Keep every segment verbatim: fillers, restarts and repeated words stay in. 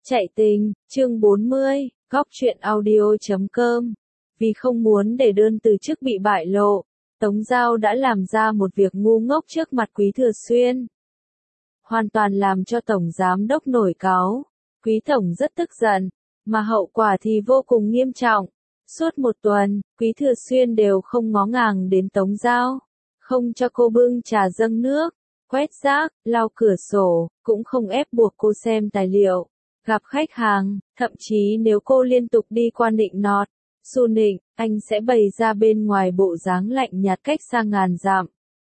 Chạy tình, chương bốn mươi, góc truyện audio.com. Vì không muốn để đơn từ chức bị bại lộ, Tống Giao đã làm ra một việc ngu ngốc trước mặt Quý Thừa Xuyên. Hoàn toàn làm cho Tổng Giám Đốc nổi cáu. Quý Tổng rất tức giận, mà hậu quả thì vô cùng nghiêm trọng. Suốt một tuần, Quý Thừa Xuyên đều không ngó ngàng đến Tống Giao, không cho cô bưng trà dâng nước, quét rác, lau cửa sổ, cũng không ép buộc cô xem tài liệu. Gặp khách hàng, thậm chí nếu cô liên tục đi qua nịnh nọt, xu nịnh, anh sẽ bày ra bên ngoài bộ dáng lạnh nhạt cách xa ngàn dặm.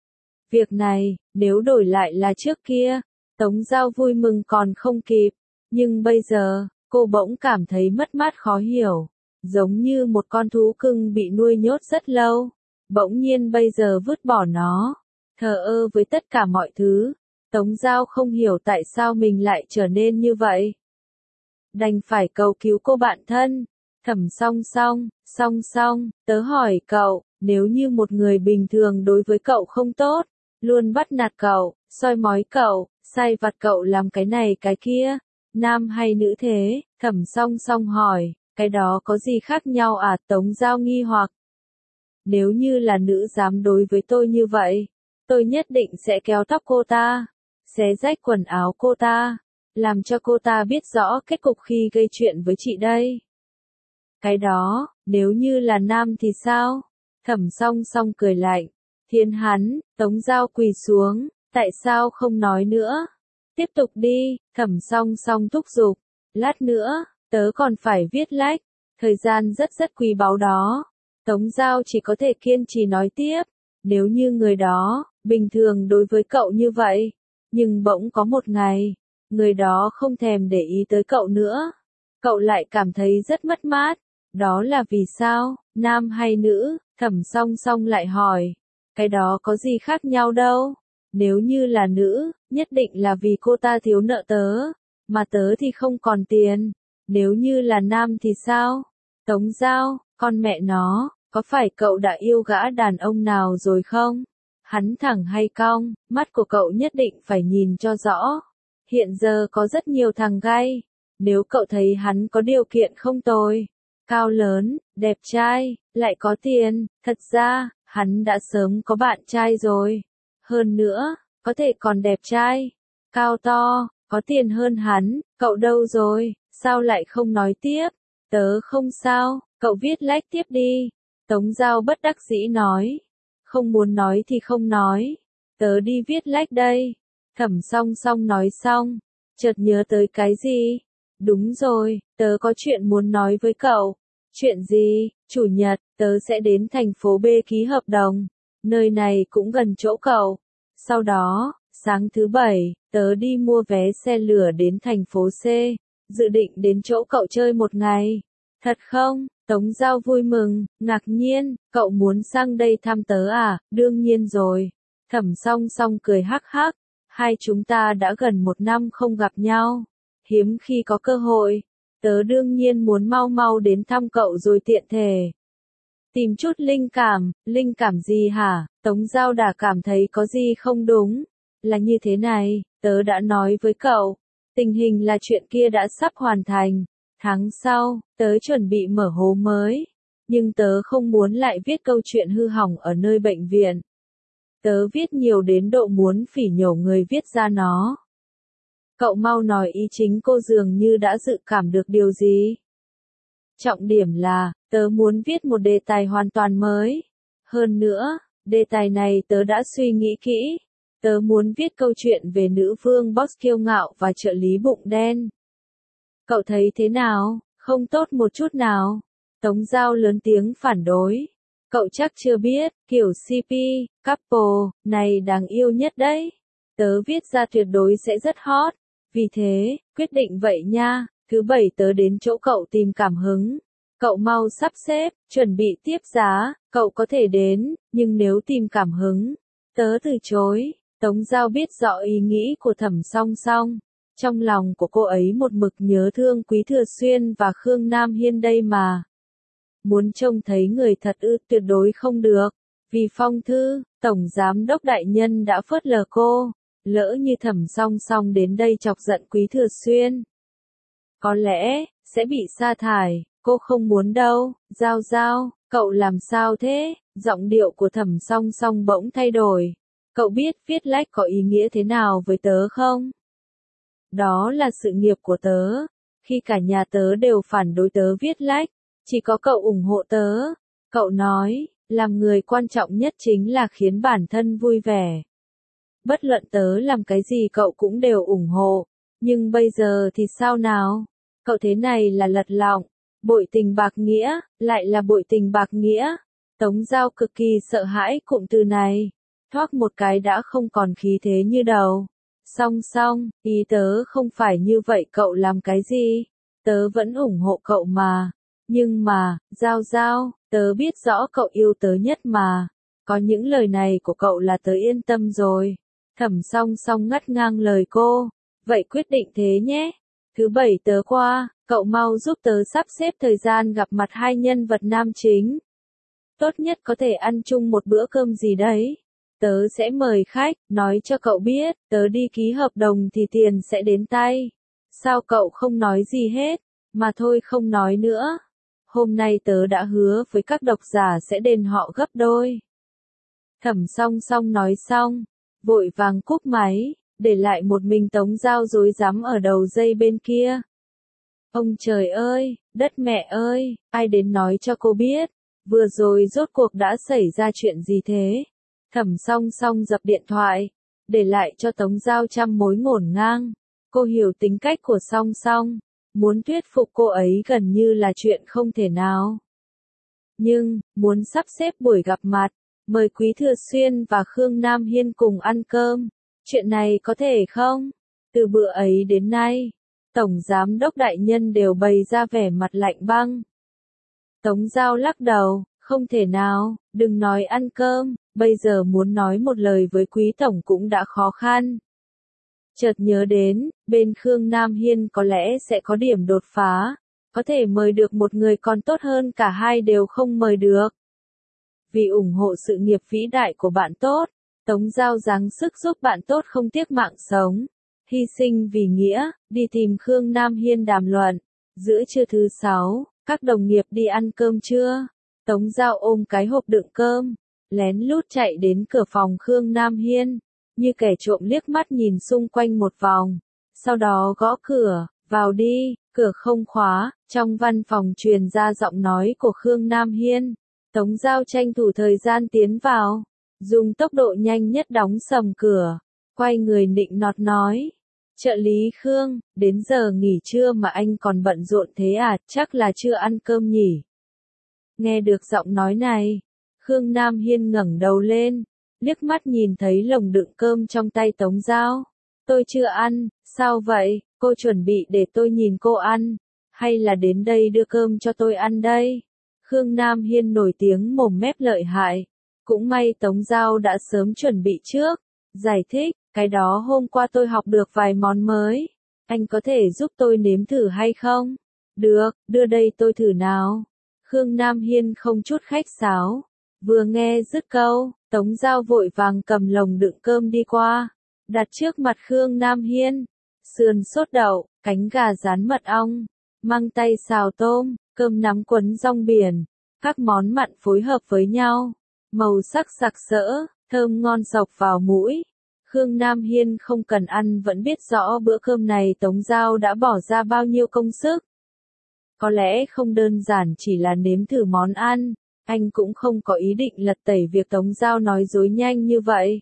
Việc này, nếu đổi lại là trước kia, Tống Giao vui mừng còn không kịp, nhưng bây giờ, cô bỗng cảm thấy mất mát khó hiểu, giống như một con thú cưng bị nuôi nhốt rất lâu, bỗng nhiên bây giờ vứt bỏ nó, thờ ơ với tất cả mọi thứ. Tống Giao không hiểu tại sao mình lại trở nên như vậy. Đành phải cầu cứu cô bạn thân. Thẩm Song Song, Song Song, tớ hỏi cậu, nếu như một người bình thường đối với cậu không tốt, luôn bắt nạt cậu, soi mói cậu, sai vặt cậu làm cái này cái kia, nam hay nữ thế? Thẩm Song Song hỏi, cái đó có gì khác nhau à? Tống Giao nghi hoặc. Nếu như là nữ dám đối với tôi như vậy, tôi nhất định sẽ kéo tóc cô ta, xé rách quần áo cô ta, làm cho cô ta biết rõ kết cục khi gây chuyện với chị đây. Cái đó, nếu như là nam thì sao? Thẩm Song Song cười lạnh. Thiên hắn, Tống Giao quỳ xuống, tại sao không nói nữa? Tiếp tục đi, Thẩm Song Song thúc giục. Lát nữa, tớ còn phải viết lách, thời gian rất rất quý báu đó. Tống Giao chỉ có thể kiên trì nói tiếp. Nếu như người đó, bình thường đối với cậu như vậy, nhưng bỗng có một ngày, người đó không thèm để ý tới cậu nữa, cậu lại cảm thấy rất mất mát. Đó là vì sao? Nam hay nữ? Thẩm Song Song lại hỏi. Cái đó có gì khác nhau đâu. Nếu như là nữ, nhất định là vì cô ta thiếu nợ tớ, mà tớ thì không còn tiền. Nếu như là nam thì sao? Tống Giao, con mẹ nó, có phải cậu đã yêu gã đàn ông nào rồi không? Hắn thẳng hay cong, mắt của cậu nhất định phải nhìn cho rõ. Hiện giờ có rất nhiều thằng gay, nếu cậu thấy hắn có điều kiện không tồi, cao lớn, đẹp trai, lại có tiền, thật ra, hắn đã sớm có bạn trai rồi. Hơn nữa, có thể còn đẹp trai, cao to, có tiền hơn hắn, cậu đâu rồi, sao lại không nói tiếp? Tớ không sao, cậu viết lách tiếp đi. Tống Giao bất đắc dĩ nói. Không muốn nói thì không nói, tớ đi viết lách đây. Thẩm Song Song nói xong, chợt nhớ tới cái gì? Đúng rồi, tớ có chuyện muốn nói với cậu. Chuyện gì? Chủ nhật, tớ sẽ đến thành phố B ký hợp đồng. Nơi này cũng gần chỗ cậu. Sau đó, sáng thứ bảy, tớ đi mua vé xe lửa đến thành phố C. Dự định đến chỗ cậu chơi một ngày. Thật không? Tống Giao vui mừng, ngạc nhiên, cậu muốn sang đây thăm tớ à? Đương nhiên rồi. Thẩm Song Song cười hắc hắc. Hai chúng ta đã gần một năm không gặp nhau. Hiếm khi có cơ hội. Tớ đương nhiên muốn mau mau đến thăm cậu rồi tiện thể tìm chút linh cảm. Linh cảm gì hả? Tống Giao đã cảm thấy có gì không đúng. Là như thế này, tớ đã nói với cậu. Tình hình là chuyện kia đã sắp hoàn thành. Tháng sau, tớ chuẩn bị mở hố mới. Nhưng tớ không muốn lại viết câu chuyện hư hỏng ở nơi bệnh viện. Tớ viết nhiều đến độ muốn phỉ nhổ người viết ra nó. Cậu mau nói ý chính. Cô dường như đã dự cảm được điều gì. Trọng điểm là, tớ muốn viết một đề tài hoàn toàn mới. Hơn nữa, đề tài này tớ đã suy nghĩ kỹ. Tớ muốn viết câu chuyện về nữ vương boss kiêu ngạo và trợ lý bụng đen. Cậu thấy thế nào? Không tốt một chút nào. Tống Giao lớn tiếng phản đối. Cậu chắc chưa biết, kiểu xê pê, couple, này đáng yêu nhất đấy. Tớ viết ra tuyệt đối sẽ rất hot. Vì thế, quyết định vậy nha, thứ bảy tớ đến chỗ cậu tìm cảm hứng. Cậu mau sắp xếp, chuẩn bị tiếp giá, cậu có thể đến, nhưng nếu tìm cảm hứng, tớ từ chối. Tống Giao biết rõ ý nghĩ của Thẩm Song Song. Trong lòng của cô ấy một mực nhớ thương Quý Thừa Xuyên và Khương Nam Hiên đây mà. Muốn trông thấy người thật ư? Tuyệt đối không được. Vì phong thư, Tổng Giám Đốc Đại Nhân đã phớt lờ cô. Lỡ như Thẩm Song Song đến đây chọc giận Quý Thừa Xuyên. Có lẽ, sẽ bị sa thải, cô không muốn đâu, Giao Giao, cậu làm sao thế? Giọng điệu của Thẩm Song Song bỗng thay đổi. Cậu biết viết lách có ý nghĩa thế nào với tớ không? Đó là sự nghiệp của tớ. Khi cả nhà tớ đều phản đối tớ viết lách, chỉ có cậu ủng hộ tớ. Cậu nói, làm người quan trọng nhất chính là khiến bản thân vui vẻ. Bất luận tớ làm cái gì cậu cũng đều ủng hộ. Nhưng bây giờ thì sao nào? Cậu thế này là lật lọng, bội tình bạc nghĩa, lại là bội tình bạc nghĩa. Tống Giao cực kỳ sợ hãi cụm từ này. Thoát một cái đã không còn khí thế như đầu. Song Song, ý tớ không phải như vậy, cậu làm cái gì? Tớ vẫn ủng hộ cậu mà. Nhưng mà, Giao Giao, tớ biết rõ cậu yêu tớ nhất mà. Có những lời này của cậu là tớ yên tâm rồi. Thẩm Song Song ngắt ngang lời cô. Vậy quyết định thế nhé. Thứ bảy tớ qua, cậu mau giúp tớ sắp xếp thời gian gặp mặt hai nhân vật nam chính. Tốt nhất có thể ăn chung một bữa cơm gì đấy. Tớ sẽ mời khách, nói cho cậu biết, tớ đi ký hợp đồng thì tiền sẽ đến tay. Sao cậu không nói gì hết? Mà thôi không nói nữa. Hôm nay tớ đã hứa với các độc giả sẽ đền họ gấp đôi. Thẩm Song Song nói xong, vội vàng cúp máy, để lại một mình Tống Giao rối rắm ở đầu dây bên kia. Ông trời ơi, đất mẹ ơi, ai đến nói cho cô biết, vừa rồi rốt cuộc đã xảy ra chuyện gì thế? Thẩm Song Song dập điện thoại, để lại cho Tống Giao trăm mối ngổn ngang. Cô hiểu tính cách của Song Song, muốn thuyết phục cô ấy gần như là chuyện không thể nào. Nhưng, muốn sắp xếp buổi gặp mặt, mời Quý Thừa Xuyên và Khương Nam Hiên cùng ăn cơm, chuyện này có thể không? Từ bữa ấy đến nay, Tổng Giám đốc đại nhân đều bày ra vẻ mặt lạnh băng. Tống Giao lắc đầu, không thể nào, đừng nói ăn cơm, bây giờ muốn nói một lời với Quý Tổng cũng đã khó khăn. Chợt nhớ đến, bên Khương Nam Hiên có lẽ sẽ có điểm đột phá, có thể mời được một người còn tốt hơn cả hai đều không mời được. Vì ủng hộ sự nghiệp vĩ đại của bạn tốt, Tống Giao giáng sức giúp bạn tốt không tiếc mạng sống, hy sinh vì nghĩa, đi tìm Khương Nam Hiên đàm luận. Giữa trưa thứ sáu, các đồng nghiệp đi ăn cơm trưa, Tống Giao ôm cái hộp đựng cơm, lén lút chạy đến cửa phòng Khương Nam Hiên, như kẻ trộm liếc mắt nhìn xung quanh một vòng, sau đó gõ cửa, vào đi, cửa không khóa, trong văn phòng truyền ra giọng nói của Khương Nam Hiên. Tống Giao tranh thủ thời gian tiến vào, dùng tốc độ nhanh nhất đóng sầm cửa, quay người nịnh nọt nói. Trợ lý Khương, đến giờ nghỉ trưa mà anh còn bận rộn thế à, chắc là chưa ăn cơm nhỉ. Nghe được giọng nói này, Khương Nam Hiên ngẩng đầu lên, liếc mắt nhìn thấy lồng đựng cơm trong tay Tống Giao. Tôi chưa ăn, sao vậy, cô chuẩn bị để tôi nhìn cô ăn, hay là đến đây đưa cơm cho tôi ăn đây? Khương Nam Hiên nổi tiếng mồm mép lợi hại, cũng may Tống Giao đã sớm chuẩn bị trước, giải thích, cái đó hôm qua tôi học được vài món mới, anh có thể giúp tôi nếm thử hay không? Được, đưa đây tôi thử nào. Khương Nam Hiên không chút khách sáo, vừa nghe dứt câu, Tống Giao vội vàng cầm lồng đựng cơm đi qua, đặt trước mặt Khương Nam Hiên, sườn sốt đậu, cánh gà rán mật ong, măng tay xào tôm, cơm nắm cuốn rong biển, các món mặn phối hợp với nhau, màu sắc sặc sỡ, thơm ngon sộc vào mũi. Khương Nam Hiên không cần ăn vẫn biết rõ bữa cơm này Tống Giao đã bỏ ra bao nhiêu công sức. Có lẽ không đơn giản chỉ là nếm thử món ăn, anh cũng không có ý định lật tẩy việc Tống Giao nói dối nhanh như vậy.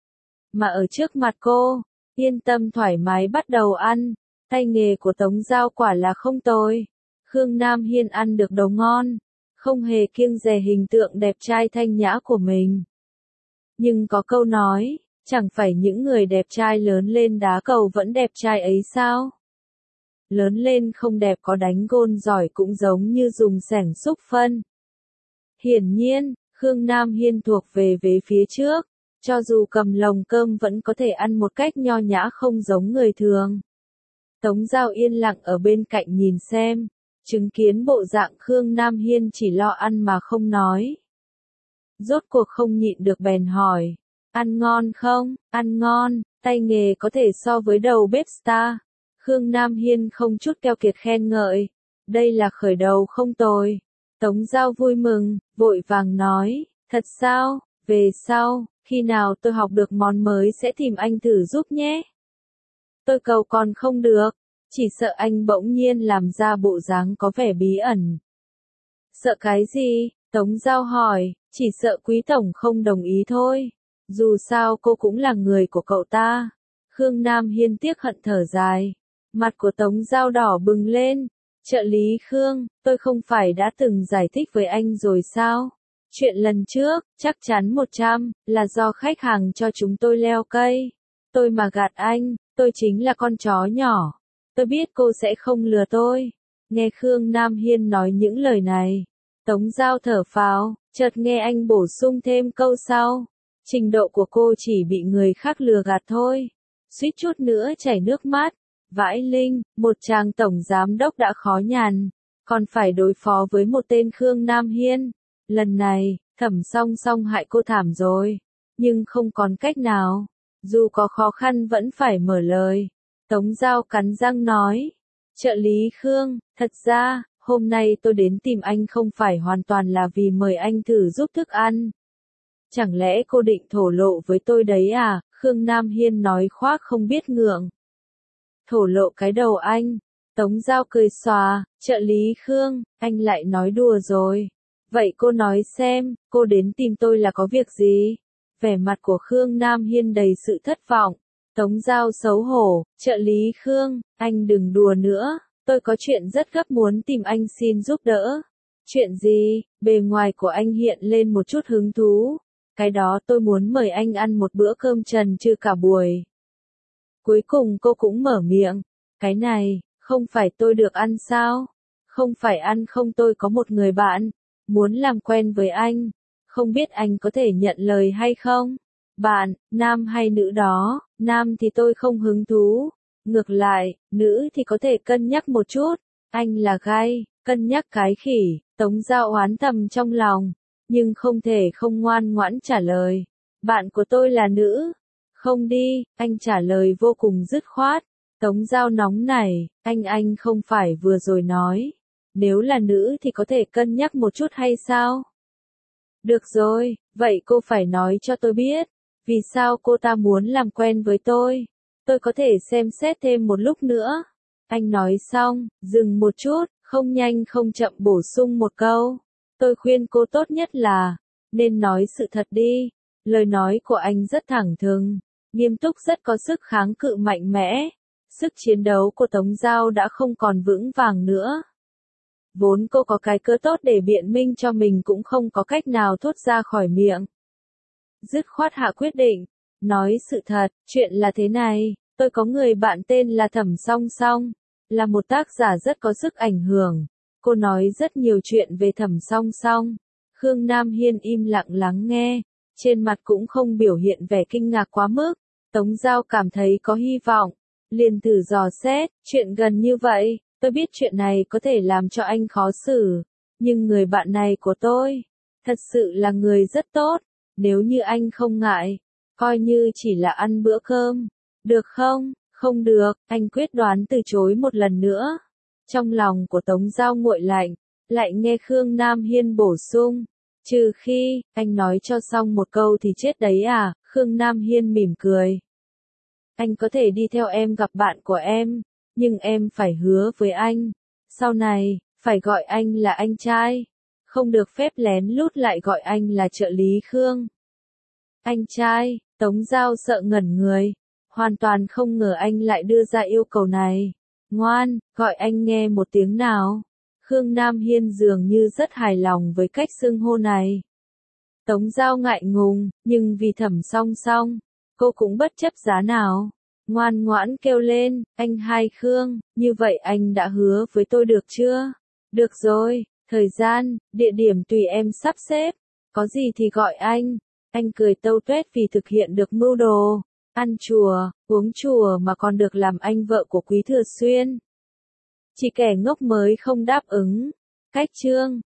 Mà ở trước mặt cô, yên tâm thoải mái bắt đầu ăn, tay nghề của Tống Giao quả là không tồi. Khương Nam Hiên ăn được đồ ngon, không hề kiêng dè hình tượng đẹp trai thanh nhã của mình. Nhưng có câu nói, chẳng phải những người đẹp trai lớn lên đá cầu vẫn đẹp trai ấy sao? Lớn lên không đẹp có đánh gôn giỏi cũng giống như dùng xẻng xúc phân. Hiển nhiên, Khương Nam Hiên thuộc về vế phía trước, cho dù cầm lồng cơm vẫn có thể ăn một cách nho nhã không giống người thường. Tống Giao yên lặng ở bên cạnh nhìn xem, chứng kiến bộ dạng Khương Nam Hiên chỉ lo ăn mà không nói. Rốt cuộc không nhịn được bèn hỏi, ăn ngon không, ăn ngon, tay nghề có thể so với đầu bếp star. Khương Nam Hiên không chút keo kiệt khen ngợi. Đây là khởi đầu không tồi. Tống Giao vui mừng, vội vàng nói, thật sao, về sau, khi nào tôi học được món mới sẽ tìm anh thử giúp nhé. Tôi cầu còn không được, chỉ sợ anh bỗng nhiên làm ra bộ dáng có vẻ bí ẩn. Sợ cái gì? Tống Giao hỏi, chỉ sợ quý tổng không đồng ý thôi. Dù sao cô cũng là người của cậu ta. Khương Nam Hiên tiếc hận thở dài. Mặt của Tống Giao đỏ bừng lên. Trợ lý Khương, tôi không phải đã từng giải thích với anh rồi sao? Chuyện lần trước, chắc chắn một trăm, là do khách hàng cho chúng tôi leo cây. Tôi mà gạt anh, tôi chính là con chó nhỏ. Tôi biết cô sẽ không lừa tôi. Nghe Khương Nam Hiên nói những lời này. Tống Giao thở phào, chợt nghe anh bổ sung thêm câu sau. Trình độ của cô chỉ bị người khác lừa gạt thôi. Suýt chút nữa chảy nước mắt. Vãi linh, một chàng tổng giám đốc đã khó nhằn, còn phải đối phó với một tên Khương Nam Hiên. Lần này, Thẩm Song Song hại cô thảm rồi, nhưng không còn cách nào. Dù có khó khăn vẫn phải mở lời. Tống Giao cắn răng nói, trợ lý Khương, thật ra, hôm nay tôi đến tìm anh không phải hoàn toàn là vì mời anh thử giúp thức ăn. Chẳng lẽ cô định thổ lộ với tôi đấy à? Khương Nam Hiên nói khoác không biết ngượng. Thổ lộ cái đầu anh. Tống Giao cười xòa, trợ lý Khương, anh lại nói đùa rồi. Vậy cô nói xem, cô đến tìm tôi là có việc gì? Vẻ mặt của Khương Nam Hiên đầy sự thất vọng. Tống Giao xấu hổ, trợ lý Khương, anh đừng đùa nữa, tôi có chuyện rất gấp muốn tìm anh xin giúp đỡ. Chuyện gì? Bề ngoài của anh hiện lên một chút hứng thú. Cái đó tôi muốn mời anh ăn một bữa cơm trần trừ cả buổi. Cuối cùng cô cũng mở miệng. Cái này, không phải tôi được ăn sao? Không phải ăn không, tôi có một người bạn, muốn làm quen với anh. Không biết anh có thể nhận lời hay không? Bạn, nam hay nữ đó? Nam thì tôi không hứng thú. Ngược lại, nữ thì có thể cân nhắc một chút. Anh là gay, cân nhắc cái khỉ. Tống Giao oán thầm trong lòng, nhưng không thể không ngoan ngoãn trả lời. Bạn của tôi là nữ. Không đi, anh trả lời vô cùng dứt khoát. Tống Giao nóng nảy, anh anh không phải vừa rồi nói. Nếu là nữ thì có thể cân nhắc một chút hay sao? Được rồi, vậy cô phải nói cho tôi biết. Vì sao cô ta muốn làm quen với tôi? Tôi có thể xem xét thêm một lúc nữa. Anh nói xong, dừng một chút, không nhanh không chậm bổ sung một câu. Tôi khuyên cô tốt nhất là, nên nói sự thật đi. Lời nói của anh rất thẳng thừng, nghiêm túc, rất có sức kháng cự mạnh mẽ. Sức chiến đấu của Tống Giao đã không còn vững vàng nữa. Vốn cô có cái cớ tốt để biện minh cho mình cũng không có cách nào thốt ra khỏi miệng. Dứt khoát hạ quyết định, nói sự thật, chuyện là thế này, tôi có người bạn tên là Thẩm Song Song, là một tác giả rất có sức ảnh hưởng. Cô nói rất nhiều chuyện về Thẩm Song Song. Khương Nam Hiên im lặng lắng nghe, trên mặt cũng không biểu hiện vẻ kinh ngạc quá mức. Tống Giao cảm thấy có hy vọng, liền thử dò xét, chuyện gần như vậy, tôi biết chuyện này có thể làm cho anh khó xử, nhưng người bạn này của tôi, thật sự là người rất tốt, nếu như anh không ngại, coi như chỉ là ăn bữa cơm, được không? Không được, anh quyết đoán từ chối một lần nữa. Trong lòng của Tống Giao nguội lạnh, lại nghe Khương Nam Hiên bổ sung, trừ khi, anh nói cho xong một câu thì chết đấy à? Khương Nam Hiên mỉm cười. Anh có thể đi theo em gặp bạn của em, nhưng em phải hứa với anh, sau này, phải gọi anh là anh trai, không được phép lén lút lại gọi anh là trợ lý Khương. Anh trai, Tống Giao sợ ngẩn người, hoàn toàn không ngờ anh lại đưa ra yêu cầu này. Ngoan, gọi anh nghe một tiếng nào. Khương Nam Hiên dường như rất hài lòng với cách xưng hô này. Tống Giao ngại ngùng, nhưng vì Thẩm Song Song, cô cũng bất chấp giá nào. Ngoan ngoãn kêu lên, anh hai Khương, như vậy anh đã hứa với tôi được chưa? Được rồi, thời gian, địa điểm tùy em sắp xếp, có gì thì gọi anh. Anh cười tâu tuét vì thực hiện được mưu đồ, ăn chùa, uống chùa mà còn được làm anh vợ của Quý Thừa Xuyên. Chỉ kẻ ngốc mới không đáp ứng. Cách chương